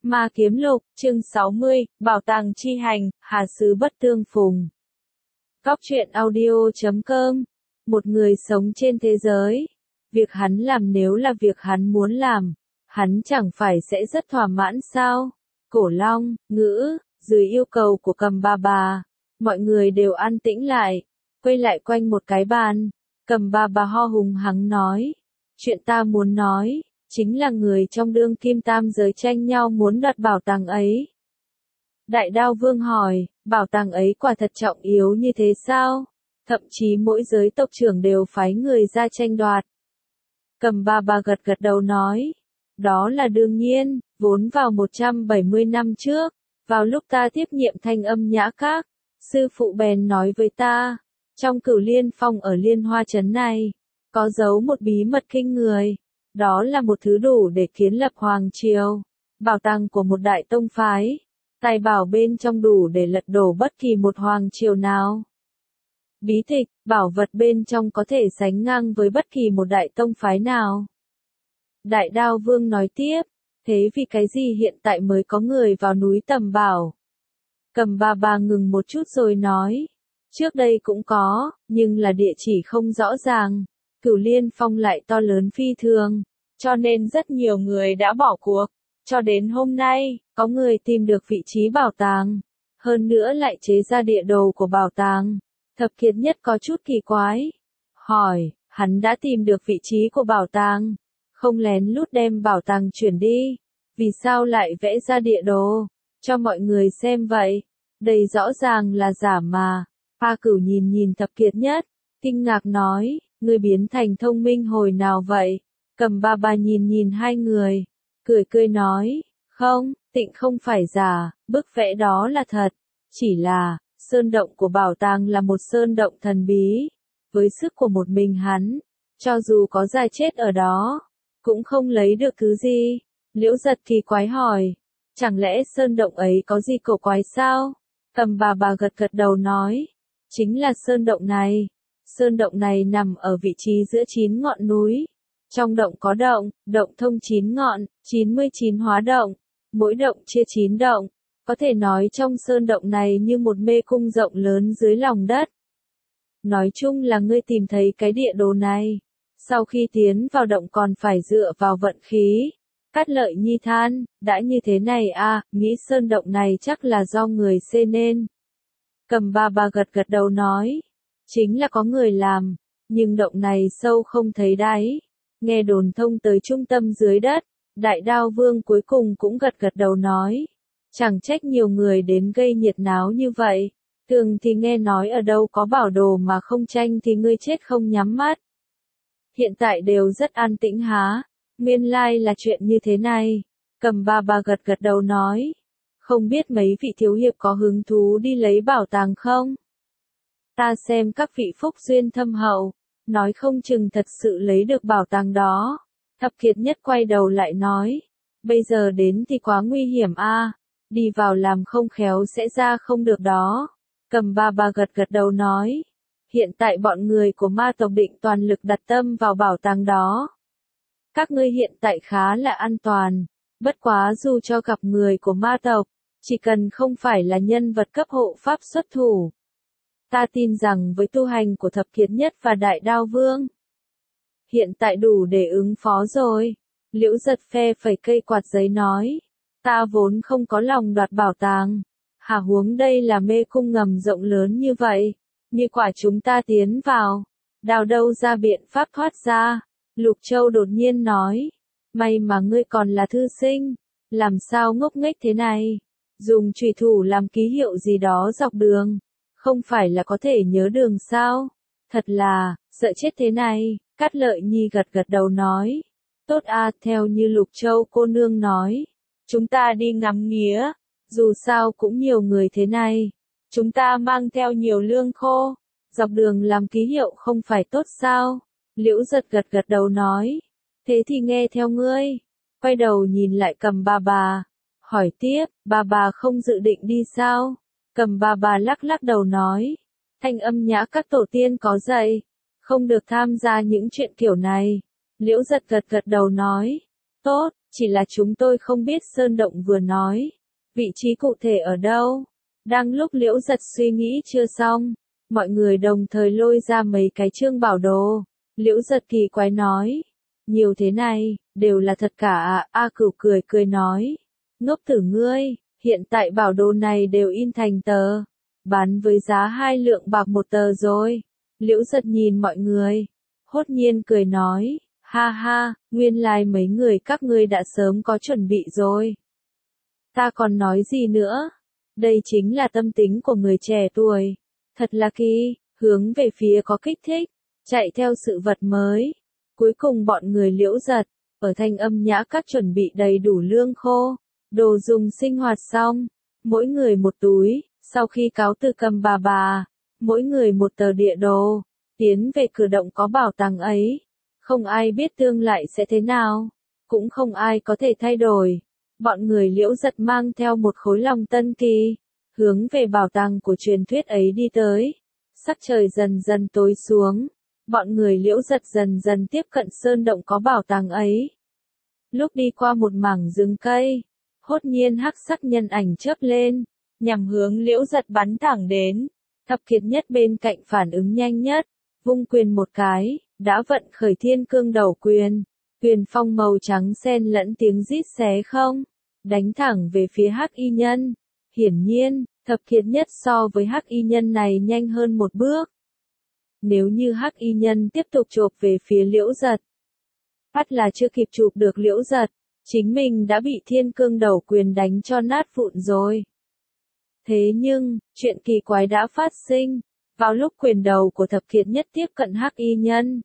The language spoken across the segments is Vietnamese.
Ma Kiếm Lục, chương 60, Bảo tàng chi hành, Hà Sứ Bất Tương Phùng. Góc truyện audio.com. Một người sống trên thế giới. Việc hắn làm nếu là việc hắn muốn làm, hắn chẳng phải sẽ rất thỏa mãn sao? Cổ Long, Ngữ, dưới yêu cầu của Cầm Bà Bà, mọi người đều an tĩnh lại, quay lại quanh một cái bàn. Cầm Bà Bà ho hùng hắng nói, chuyện ta muốn nói, chính là người trong đương kim tam giới tranh nhau muốn đoạt bảo tàng ấy. Đại Đao Vương hỏi, bảo tàng ấy quả thật trọng yếu như thế sao? Thậm chí mỗi giới tộc trưởng đều phái người ra tranh đoạt. Cầm Bà Bà gật gật đầu nói, đó là đương nhiên, vốn vào 170 năm trước, vào lúc ta tiếp nhiệm Thanh Âm Nhã Các, sư phụ bèn nói với ta, trong Cửu Liên Phong ở Liên Hoa Trấn này, có giấu một bí mật kinh người. Đó là một thứ đủ để kiến lập hoàng triều, bảo tàng của một đại tông phái, tài bảo bên trong đủ để lật đổ bất kỳ một hoàng triều nào. Bí tịch, bảo vật bên trong có thể sánh ngang với bất kỳ một đại tông phái nào. Đại Đao Vương nói tiếp, thế vì cái gì hiện tại mới có người vào núi tầm bảo? Cầm Bà Bà ngừng một chút rồi nói, trước đây cũng có, nhưng là địa chỉ không rõ ràng. Cửu Liên Phong lại to lớn phi thường, cho nên rất nhiều người đã bỏ cuộc. Cho đến hôm nay, có người tìm được vị trí bảo tàng, hơn nữa lại chế ra địa đồ của bảo tàng. Thập Kiệt Nhất có chút kỳ quái, hỏi, hắn đã tìm được vị trí của bảo tàng, không lén lút đem bảo tàng chuyển đi, vì sao lại vẽ ra địa đồ, cho mọi người xem vậy? Đây rõ ràng là giả mà. A Cửu nhìn nhìn Thập Kiệt Nhất, kinh ngạc nói, ngươi biến thành thông minh hồi nào vậy? Cầm Bà Bà nhìn nhìn hai người, cười cười nói, không, tịnh không phải giả, bức vẽ đó là thật, chỉ là, sơn động của bảo tàng là một sơn động thần bí, với sức của một mình hắn, cho dù có giai chết ở đó, cũng không lấy được thứ gì. Liễu Giật kỳ quái hỏi, chẳng lẽ sơn động ấy có gì cổ quái sao? Cầm Bà Bà gật gật đầu nói, chính là sơn động này. Sơn động này nằm ở vị trí giữa 9 ngọn núi. Trong động có động thông 9 ngọn, 99 hóa động, mỗi động chia 9 động. Có thể nói trong sơn động này như một mê cung rộng lớn dưới lòng đất. Nói chung là ngươi tìm thấy cái địa đồ này. Sau khi tiến vào động còn phải dựa vào vận khí. Cát Lợi Nhi than, đã như thế này à, nghĩ sơn động này chắc là do người xây nên. Cầm Bà Bà gật gật đầu nói, chính là có người làm, nhưng động này sâu không thấy đáy, nghe đồn thông tới trung tâm dưới đất. Đại Đao Vương cuối cùng cũng gật gật đầu nói, chẳng trách nhiều người đến gây nhiệt náo như vậy, thường thì nghe nói ở đâu có bảo đồ mà không tranh thì ngươi chết không nhắm mắt. Hiện tại đều rất an tĩnh há, nguyên lai là chuyện như thế này. Cầm Bà Bà gật gật đầu nói, không biết mấy vị thiếu hiệp có hứng thú đi lấy bảo tàng không? Ta xem các vị phúc duyên thâm hậu, nói không chừng thật sự lấy được bảo tàng đó. Thập Kiệt Nhất quay đầu lại nói, bây giờ đến thì quá nguy hiểm a, đi vào làm không khéo sẽ ra không được đó. Cầm Bà Bà gật gật đầu nói, hiện tại bọn người của ma tộc định toàn lực đặt tâm vào bảo tàng đó. Các ngươi hiện tại khá là an toàn, bất quá dù cho gặp người của ma tộc, chỉ cần không phải là nhân vật cấp hộ pháp xuất thủ. Ta tin rằng với tu hành của Thập Kiệt Nhất và Đại Đao Vương, hiện tại đủ để ứng phó rồi. Liễu Giật phe phẩy cây quạt giấy nói, ta vốn không có lòng đoạt bảo tàng, hà huống đây là mê cung ngầm rộng lớn như vậy, như quả chúng ta tiến vào, đào đâu ra biện pháp thoát ra. Lục Châu đột nhiên nói, may mà ngươi còn là thư sinh, làm sao ngốc nghếch thế này, dùng chùy thủ làm ký hiệu gì đó dọc đường, không phải là có thể nhớ đường sao? Thật là, sợ chết thế này. Cát Lợi Nhi gật gật đầu nói, tốt a, theo như Lục Châu cô nương nói, chúng ta đi ngắm nghía, dù sao cũng nhiều người thế này, chúng ta mang theo nhiều lương khô, dọc đường làm ký hiệu không phải tốt sao? Liễu Giật gật gật đầu nói, thế thì nghe theo ngươi. Quay đầu nhìn lại Cầm Bà Bà, hỏi tiếp, Bà Bà không dự định đi sao? Cầm Bà Bà lắc lắc đầu nói, Thanh Âm Nhã các tổ tiên có dạy, không được tham gia những chuyện kiểu này. Liễu Giật gật gật đầu nói, tốt, chỉ là chúng tôi không biết Sơn Động vừa nói. Vị trí cụ thể ở đâu? Đang lúc Liễu Giật suy nghĩ chưa xong, mọi người đồng thời lôi ra mấy cái chương bảo đồ. Liễu Giật kỳ quái nói, nhiều thế này, đều là thật cả à? A Cửu cười cười nói, ngốc tử ngươi, hiện tại bảo đồ này đều in thành tờ, bán với giá 2 lượng bạc một tờ rồi. Liễu Giật nhìn mọi người, hốt nhiên cười nói, ha ha, nguyên lai mấy người các ngươi đã sớm có chuẩn bị rồi. Ta còn nói gì nữa? Đây chính là tâm tính của người trẻ tuổi. Thật là kỳ, hướng về phía có kích thích, chạy theo sự vật mới. Cuối cùng bọn người Liễu Giật, ở Thanh Âm Nhã Các chuẩn bị đầy đủ lương khô, đồ dùng sinh hoạt xong, mỗi người một túi, sau khi cáo từ Cầm bà, mỗi người một tờ địa đồ, tiến về cửa động có bảo tàng ấy. Không ai biết tương lai sẽ thế nào, cũng không ai có thể thay đổi. Bọn người Liễu Giật mang theo một khối lòng tân kỳ, hướng về bảo tàng của truyền thuyết ấy đi tới. Sắc trời dần dần tối xuống, bọn người Liễu Giật dần dần tiếp cận sơn động có bảo tàng ấy. Lúc đi qua một mảng rừng cây, hốt nhiên hắc sắc nhân ảnh chớp lên, nhằm hướng Liễu Giật bắn thẳng đến. Thập Kiệt Nhất bên cạnh phản ứng nhanh nhất, vung quyền một cái, đã vận khởi Thiên Cương Đầu Quyền. Quyền phong màu trắng xen lẫn tiếng rít xé không, đánh thẳng về phía Hắc Y Nhân. Hiển nhiên, Thập Kiệt Nhất so với Hắc Y Nhân này nhanh hơn một bước. Nếu như Hắc Y Nhân tiếp tục chộp về phía Liễu Giật, bắt là chưa kịp chụp được Liễu Giật, chính mình đã bị Thiên Cương Đầu Quyền đánh cho nát vụn rồi. Thế nhưng, chuyện kỳ quái đã phát sinh, vào lúc quyền đầu của Thập Kiệt Nhất tiếp cận Hắc Y Nhân.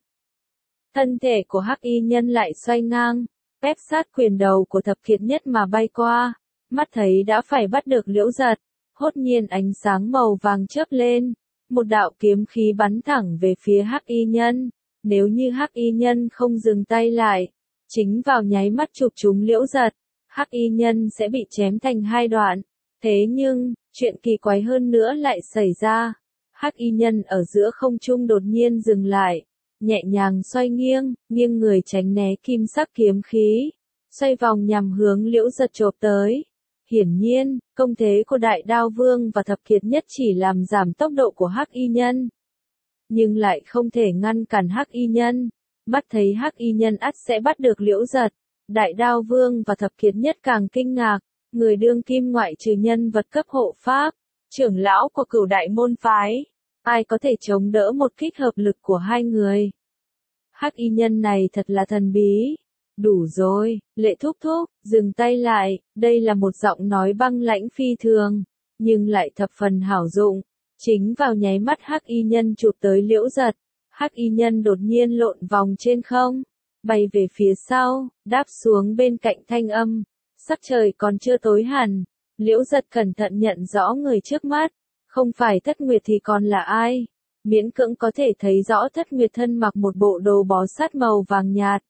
Thân thể của Hắc Y Nhân lại xoay ngang, ép sát quyền đầu của Thập Kiệt Nhất mà bay qua, mắt thấy đã phải bắt được Liễu Giật, hốt nhiên ánh sáng màu vàng chớp lên, một đạo kiếm khí bắn thẳng về phía Hắc Y Nhân. Nếu như Hắc Y Nhân không dừng tay lại, chính vào nháy mắt chụp trúng Liễu Giật, Hắc Y Nhân sẽ bị chém thành hai đoạn. Thế nhưng, chuyện kỳ quái hơn nữa lại xảy ra. Hắc Y Nhân ở giữa không trung đột nhiên dừng lại, nhẹ nhàng xoay nghiêng, nghiêng người tránh né kim sắc kiếm khí, xoay vòng nhằm hướng Liễu Giật chộp tới. Hiển nhiên, công thế của Đại Đao Vương và Thập Kiệt Nhất chỉ làm giảm tốc độ của Hắc Y Nhân, nhưng lại không thể ngăn cản Hắc Y Nhân. Mắt thấy Hắc Y Nhân ắt sẽ bắt được Liễu Giật, Đại Đao Vương và Thập Kiệt Nhất càng kinh ngạc. Người đương kim ngoại trừ nhân vật cấp hộ pháp, trưởng lão của Cửu Đại môn phái, ai có thể chống đỡ một kích hợp lực của hai người. Hắc Y Nhân này thật là thần bí. Đủ rồi, Lệ thúc thúc, dừng tay lại. Đây là một giọng nói băng lãnh phi thường, nhưng lại thập phần hảo dụng. Chính vào nháy mắt Hắc Y Nhân chụp tới Liễu Giật, Hắc Y Nhân đột nhiên lộn vòng trên không, bay về phía sau, đáp xuống bên cạnh Thanh Âm. Sắc trời còn chưa tối hẳn, Liễu Giật cẩn thận nhận rõ người trước mắt, không phải Thất Nguyệt thì còn là ai. Miễn cưỡng có thể thấy rõ Thất Nguyệt thân mặc một bộ đồ bó sát màu vàng nhạt.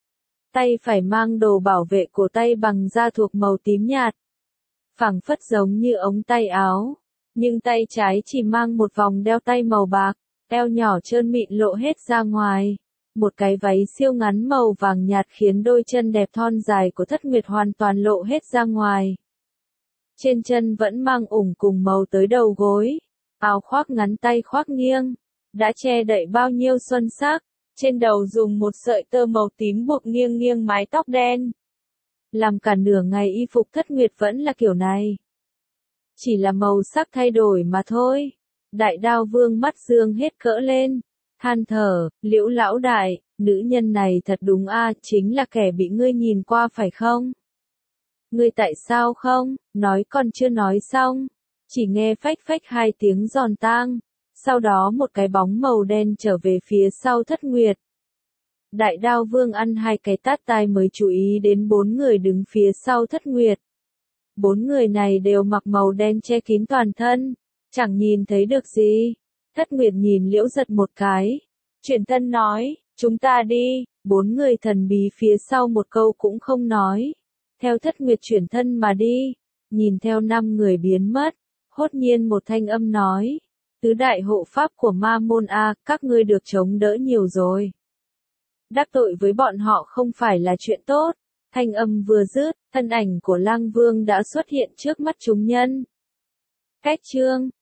Tay phải mang đồ bảo vệ cổ tay bằng da thuộc màu tím nhạt, phảng phất giống như ống tay áo, nhưng tay trái chỉ mang một vòng đeo tay màu bạc, eo nhỏ trơn mịn lộ hết ra ngoài. Một cái váy siêu ngắn màu vàng nhạt khiến đôi chân đẹp thon dài của Thất Nguyệt hoàn toàn lộ hết ra ngoài. Trên chân vẫn mang ủng cùng màu tới đầu gối, áo khoác ngắn tay khoác nghiêng, đã che đậy bao nhiêu xuân sắc, trên đầu dùng một sợi tơ màu tím buộc nghiêng nghiêng mái tóc đen. Làm cả nửa ngày y phục Thất Nguyệt vẫn là kiểu này. Chỉ là màu sắc thay đổi mà thôi. Đại Đao Vương mắt dương hết cỡ lên, than thở, Liễu lão đại, nữ nhân này thật đúng a, chính là kẻ bị ngươi nhìn qua phải không? Ngươi tại sao không, nói còn chưa nói xong, chỉ nghe phách phách hai tiếng giòn tang, sau đó một cái bóng màu đen trở về phía sau Thất Nguyệt. Đại Đao Vương ăn hai cái tát tai mới chú ý đến 4 người đứng phía sau Thất Nguyệt. 4 người này đều mặc màu đen che kín toàn thân, chẳng nhìn thấy được gì. Thất Nguyệt nhìn Liễu Giật một cái, chuyển thân nói, chúng ta đi. 4 người thần bí phía sau một câu cũng không nói, theo Thất Nguyệt chuyển thân mà đi. Nhìn theo 5 người biến mất, hốt nhiên một thanh âm nói, tứ đại hộ pháp của Ma môn a, các ngươi được chống đỡ nhiều rồi. Đắc tội với bọn họ không phải là chuyện tốt. Thanh âm vừa dứt, thân ảnh của Lăng Vương đã xuất hiện trước mắt chúng nhân. Cách chương